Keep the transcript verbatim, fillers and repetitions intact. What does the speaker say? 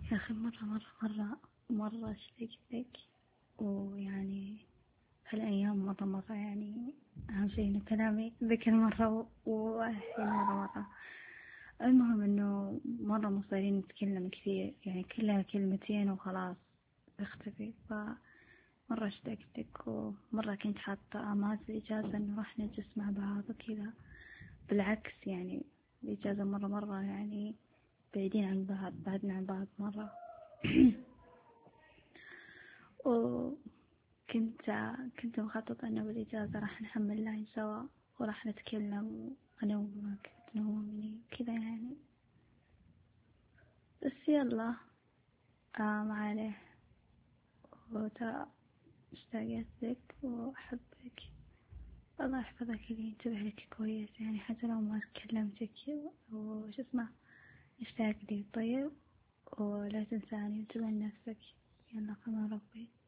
يا أخي مرة مرة مرة مرة اشتقت لك. ويعني هالأيام مرة مرة يعني أهم شي إنه كلامي ذيك المرة وهالحين مرة مرة. المهم إنه مرة مو صايرين نتكلم كثير، يعني كلها كلمتين وخلاص تختفي. فمرة اشتقت لك، ومرة كنت حاطة آمال في الإجازة إنه راح نجلس مع بعض وكذا. بالعكس يعني الإجازة مرة مرة يعني بعيدين عن بعض، بعدنا عن بعض مرة. وكنت كنت مخططة إنه بالإجازة راح نحمل لاين سوا وراح نتكلم أنا وأمك تنومني كذا يعني. بس يلا، آه ما عليه. وترى اشتاقت لك وأحبك. الله يحفظك اللي ينتبه لك كويس، يعني حتى لو ما كلمتك وش اسمه اشتاق لي. طيب ولا تنساني وانتبه لنفسك. يلا كمان ربي.